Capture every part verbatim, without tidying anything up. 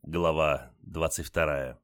Глава двадцать вторая.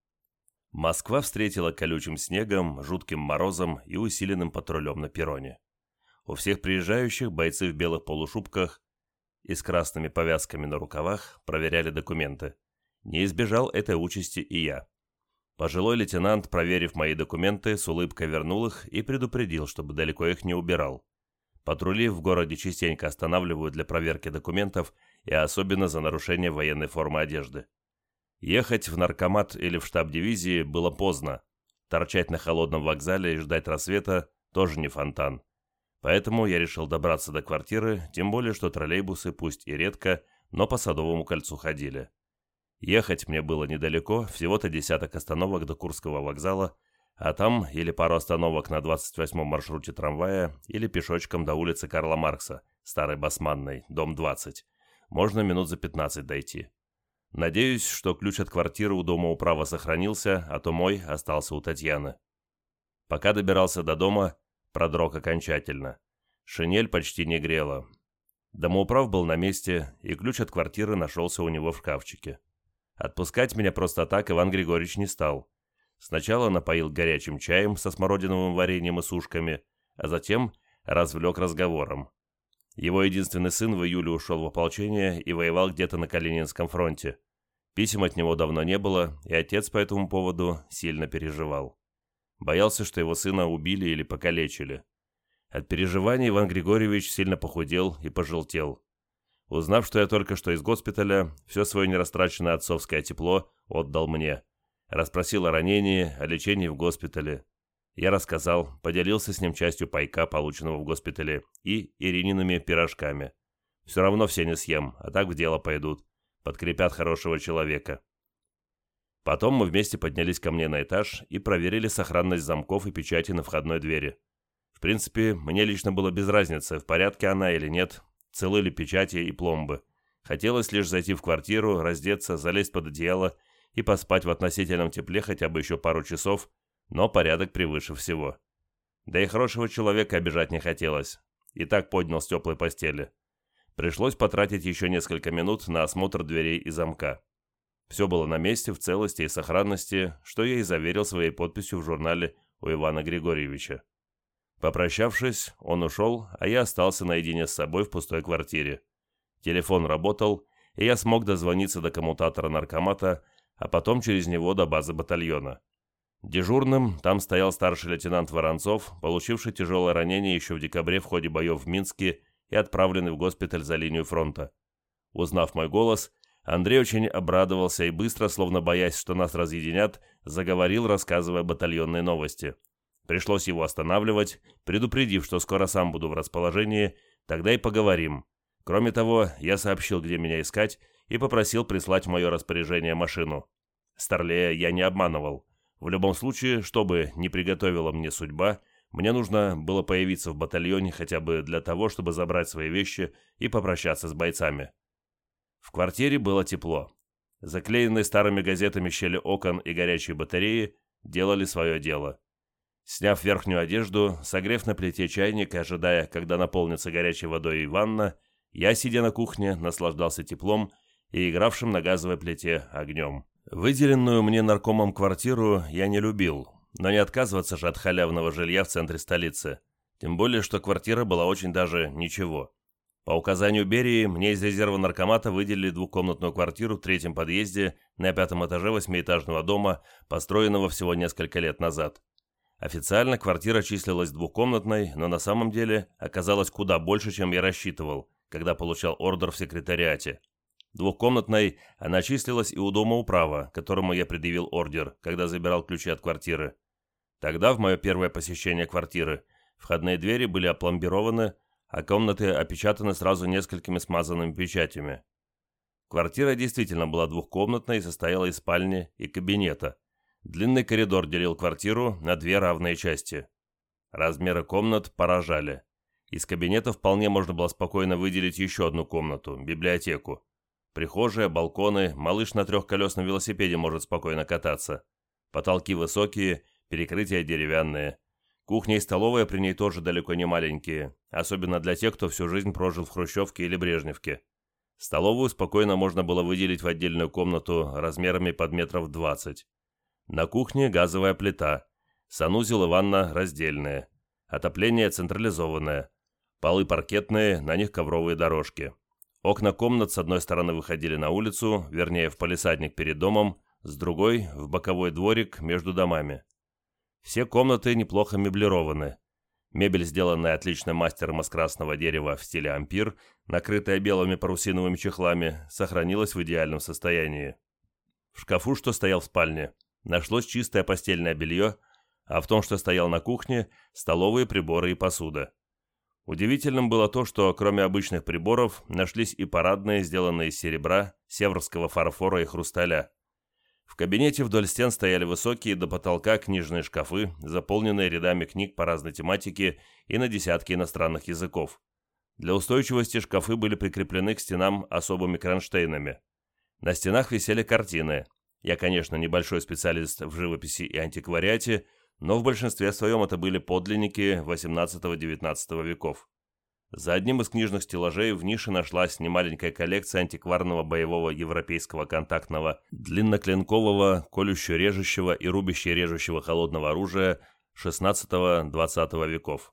Москва встретила колючим снегом, жутким морозом и усиленным патрулем на перроне. У всех приезжающих бойцы в белых полушубках и с красными повязками на рукавах проверяли документы. Не избежал этой участи и я. Пожилой лейтенант, проверив мои документы, с улыбкой вернул их и предупредил, чтобы далеко их не убирал. Патрули в городе частенько останавливают для проверки документов и особенно за нарушение военной формы одежды. Ехать в наркомат или в штаб дивизии было поздно. Торчать на холодном вокзале и ждать рассвета тоже не фонтан. Поэтому я решил добраться до квартиры, тем более, что троллейбусы, пусть и редко, но по Садовому кольцу ходили. Ехать мне было недалеко, всего-то десяток остановок до Курского вокзала, а там или пару остановок на двадцать восьмом маршруте трамвая, или пешочком до улицы Карла Маркса, Старой Басманной, дом двадцать. Можно минут за пятнадцать дойти. Надеюсь, что ключ от квартиры у дома управа сохранился, а то мой остался у Татьяны. Пока добирался до дома, продрог окончательно. Шинель почти не грела. Домоуправ был на месте, и ключ от квартиры нашелся у него в шкафчике. Отпускать меня просто так Иван Григорьевич не стал. Сначала напоил горячим чаем со смородиновым вареньем и сушками, а затем развлек разговором. Его единственный сын в июле ушел в ополчение и воевал где-то на Калининском фронте. Писем от него давно не было, и отец по этому поводу сильно переживал. Боялся, что его сына убили или покалечили. От переживаний Иван Григорьевич сильно похудел и пожелтел. Узнав, что я только что из госпиталя, все свое нерастраченное отцовское тепло отдал мне. Расспросил о ранении, о лечении в госпитале. Я рассказал, поделился с ним частью пайка, полученного в госпитале, и Ириниными пирожками. Все равно все не съем, а так в дело пойдут. Подкрепят хорошего человека. Потом мы вместе поднялись ко мне на этаж и проверили сохранность замков и печати на входной двери. В принципе, мне лично было без разницы, в порядке она или нет, целы ли печати и пломбы. Хотелось лишь зайти в квартиру, раздеться, залезть под одеяло и поспать в относительном тепле хотя бы еще пару часов, но порядок превыше всего. Да и хорошего человека обижать не хотелось. И так поднял с теплой постели. Пришлось потратить еще несколько минут на осмотр дверей и замка. Все было на месте, в целости и сохранности, что я и заверил своей подписью в журнале у Ивана Григорьевича. Попрощавшись, он ушел, а я остался наедине с собой в пустой квартире. Телефон работал, и я смог дозвониться до коммутатора наркомата, а потом через него до базы батальона. Дежурным там стоял старший лейтенант Воронцов, получивший тяжелое ранение еще в декабре в ходе боев в Минске и отправленный в госпиталь за линию фронта. Узнав мой голос, Андрей очень обрадовался и быстро, словно боясь, что нас разъединят, заговорил, рассказывая батальонные новости. Пришлось его останавливать, предупредив, что скоро сам буду в расположении, тогда и поговорим. Кроме того, я сообщил, где меня искать, и попросил прислать в мое распоряжение машину. Старлея я не обманывал. В любом случае, что бы ни приготовила мне судьба, мне нужно было появиться в батальоне хотя бы для того, чтобы забрать свои вещи и попрощаться с бойцами. В квартире было тепло. Заклеенные старыми газетами щели окон и горячие батареи делали свое дело. Сняв верхнюю одежду, согрев на плите чайник и ожидая, когда наполнится горячей водой и ванна, я, сидя на кухне, наслаждался теплом и игравшим на газовой плите огнем. Выделенную мне наркомом квартиру я не любил, но не отказываться же от халявного жилья в центре столицы. Тем более, что квартира была очень даже ничего. По указанию Берии мне из резерва наркомата выделили двухкомнатную квартиру в третьем подъезде на пятом этаже восьмиэтажного дома, построенного всего несколько лет назад. Официально квартира числилась двухкомнатной, но на самом деле оказалась куда больше, чем я рассчитывал, когда получал ордер в секретариате. Двухкомнатной она числилась и у дома управа, которому я предъявил ордер, когда забирал ключи от квартиры. Тогда, в мое первое посещение квартиры, входные двери были опломбированы, а комнаты опечатаны сразу несколькими смазанными печатями. Квартира действительно была двухкомнатной и состояла из спальни и кабинета. Длинный коридор делил квартиру на две равные части. Размеры комнат поражали. Из кабинета вполне можно было спокойно выделить еще одну комнату – библиотеку. Прихожая, балконы, малыш на трехколесном велосипеде может спокойно кататься. Потолки высокие, перекрытия деревянные. Кухня и столовая при ней тоже далеко не маленькие, особенно для тех, кто всю жизнь прожил в Хрущевке или Брежневке. Столовую спокойно можно было выделить в отдельную комнату размерами под метров двадцать. На кухне газовая плита, санузел и ванна раздельные, отопление централизованное, полы паркетные, на них ковровые дорожки. Окна комнат с одной стороны выходили на улицу, вернее в палисадник перед домом, с другой – в боковой дворик между домами. Все комнаты неплохо меблированы. Мебель, сделанная отличным мастером из красного дерева в стиле ампир, накрытая белыми парусиновыми чехлами, сохранилась в идеальном состоянии. В шкафу, что стоял в спальне, нашлось чистое постельное белье, а в том, что стоял на кухне, столовые приборы и посуда. Удивительным было то, что кроме обычных приборов нашлись и парадные, сделанные из серебра, севрского фарфора и хрусталя. В кабинете вдоль стен стояли высокие до потолка книжные шкафы, заполненные рядами книг по разной тематике и на десятки иностранных языков. Для устойчивости шкафы были прикреплены к стенам особыми кронштейнами. На стенах висели картины. Я, конечно, небольшой специалист в живописи и антиквариате, но в большинстве своем это были подлинники восемнадцатого-девятнадцатого веков. За одним из книжных стеллажей в нише нашлась немаленькая коллекция антикварного боевого европейского контактного длинноклинкового, колюще-режущего и рубяще-режущего холодного оружия шестнадцатого-двадцатого веков.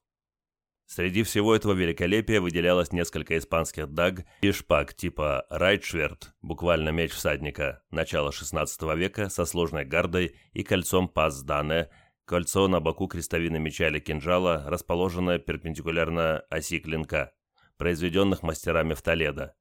Среди всего этого великолепия выделялось несколько испанских даг и шпаг типа «Райтшверт», буквально меч всадника, начала шестнадцатого века со сложной гардой и кольцом пас-дане, кольцо на боку крестовины меча или кинжала, расположенное перпендикулярно оси клинка, произведенных мастерами в Толедо.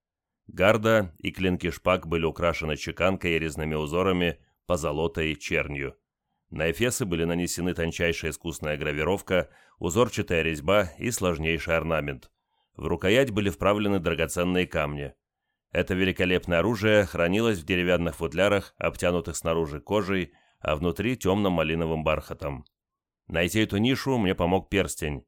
Гарда и клинки шпаг были украшены чеканкой и резными узорами, позолотой и чернью. На эфесы были нанесены тончайшая искусная гравировка, узорчатая резьба и сложнейший орнамент. В рукоять были вправлены драгоценные камни. Это великолепное оружие хранилось в деревянных футлярах, обтянутых снаружи кожей, а внутри темно-малиновым бархатом. Найти эту нишу мне помог перстень.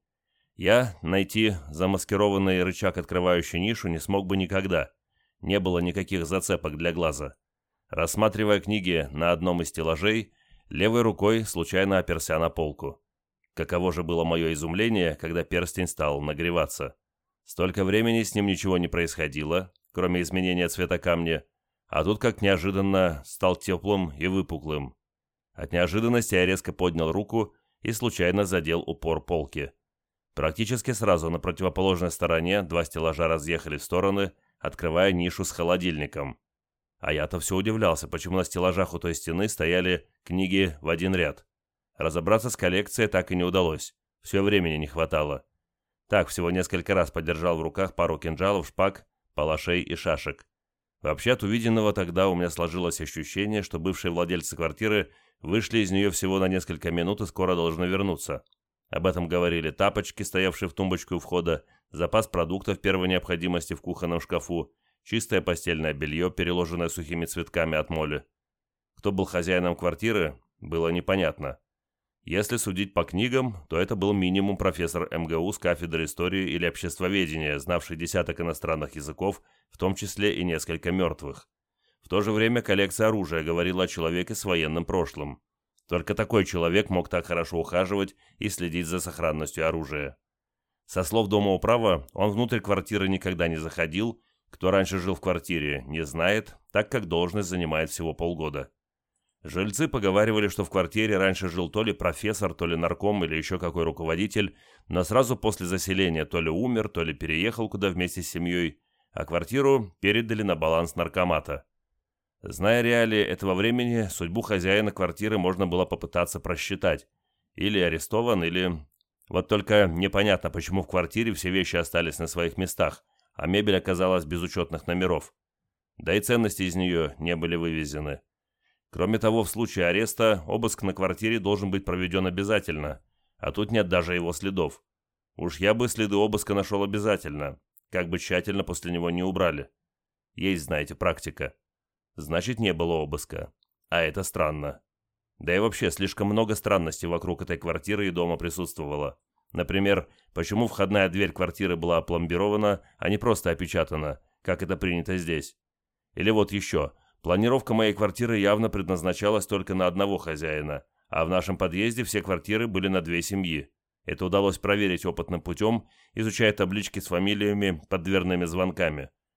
Я найти замаскированный рычаг, открывающий нишу, не смог бы никогда. Не было никаких зацепок для глаза. Рассматривая книги на одном из стеллажей, левой рукой случайно оперся на полку. Каково же было мое изумление, когда перстень стал нагреваться. Столько времени с ним ничего не происходило, кроме изменения цвета камня, а тут как неожиданно стал теплым и выпуклым. От неожиданности я резко поднял руку и случайно задел упор полки. Практически сразу на противоположной стороне два стеллажа разъехали в стороны, открывая нишу с холодильником. А я-то все удивлялся, почему на стеллажах у той стены стояли книги в один ряд. Разобраться с коллекцией так и не удалось, все времени не хватало. Так, всего несколько раз подержал в руках пару кинжалов, шпаг, палашей и шашек. Вообще, от увиденного тогда у меня сложилось ощущение, что бывшие владельцы квартиры вышли из нее всего на несколько минут и скоро должны вернуться. Об этом говорили тапочки, стоявшие в тумбочке у входа, запас продуктов первой необходимости в кухонном шкафу, чистое постельное белье, переложенное сухими цветками от моли. Кто был хозяином квартиры, было непонятно. Если судить по книгам, то это был минимум профессор эм гэ у с кафедры истории или обществоведения, знавший десяток иностранных языков, в том числе и несколько мертвых. В то же время коллекция оружия говорила о человеке с военным прошлым. Только такой человек мог так хорошо ухаживать и следить за сохранностью оружия. Со слов дома управа, он внутрь квартиры никогда не заходил, кто раньше жил в квартире, не знает, так как должность занимает всего полгода. Жильцы поговаривали, что в квартире раньше жил то ли профессор, то ли нарком или еще какой руководитель, но сразу после заселения то ли умер, то ли переехал куда вместе с семьей, а квартиру передали на баланс наркомата. Зная реалии этого времени, судьбу хозяина квартиры можно было попытаться просчитать. Или арестован, или... Вот только непонятно, почему в квартире все вещи остались на своих местах, а мебель оказалась без учетных номеров. Да и ценности из нее не были вывезены. Кроме того, в случае ареста обыск на квартире должен быть проведен обязательно, а тут нет даже его следов. Уж я бы следы обыска нашел обязательно, как бы тщательно после него не убрали. Есть, знаете, практика. Значит, не было обыска. А это странно. Да и вообще, слишком много странностей вокруг этой квартиры и дома присутствовало. Например, почему входная дверь квартиры была опломбирована, а не просто опечатана, как это принято здесь. Или вот еще. Планировка моей квартиры явно предназначалась только на одного хозяина, а в нашем подъезде все квартиры были на две семьи. Это удалось проверить опытным путем, изучая таблички с фамилиями под дверными звонками.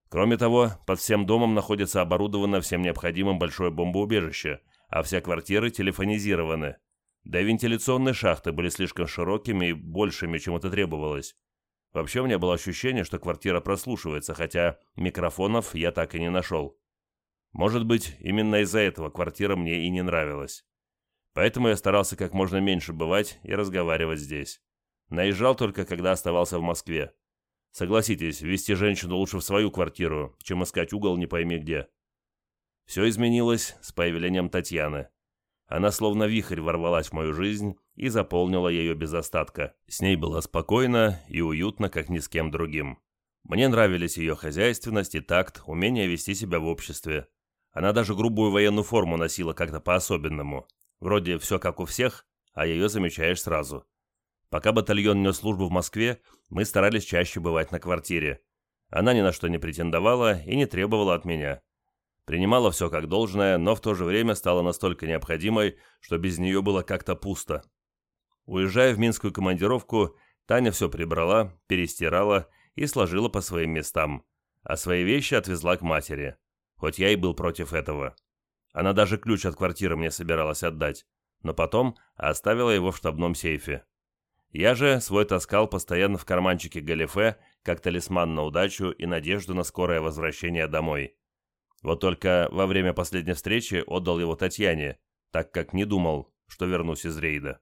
Кроме того, под всем домом находится оборудовано всем необходимым большое бомбоубежище, а все квартиры телефонизированы. Да и вентиляционные шахты были слишком широкими и большими, чем это требовалось. Вообще у меня было ощущение, что квартира прослушивается, хотя микрофонов я так и не нашел. Может быть, именно из-за этого квартира мне и не нравилась. Поэтому я старался как можно меньше бывать и разговаривать здесь. Наезжал только, когда оставался в Москве. Согласитесь, везти женщину лучше в свою квартиру, чем искать угол не пойми где. Все изменилось с появлением Татьяны. Она словно вихрь ворвалась в мою жизнь и заполнила ее без остатка. С ней было спокойно и уютно, как ни с кем другим. Мне нравились ее хозяйственность и такт, умение вести себя в обществе. Она даже грубую военную форму носила как-то по-особенному. Вроде все как у всех, а ее замечаешь сразу. Пока батальон нес службу в Москве, мы старались чаще бывать на квартире. Она ни на что не претендовала и не требовала от меня. Принимала все как должное, но в то же время стала настолько необходимой, что без нее было как-то пусто. Уезжая в минскую командировку, Таня все прибрала, перестирала и сложила по своим местам, а свои вещи отвезла к матери, хоть я и был против этого. Она даже ключ от квартиры мне собиралась отдать, но потом оставила его в штабном сейфе. Я же свой таскал постоянно в карманчике галифе, как талисман на удачу и надежду на скорое возвращение домой. Вот только во время последней встречи отдал его Татьяне, так как не думал, что вернусь из рейда.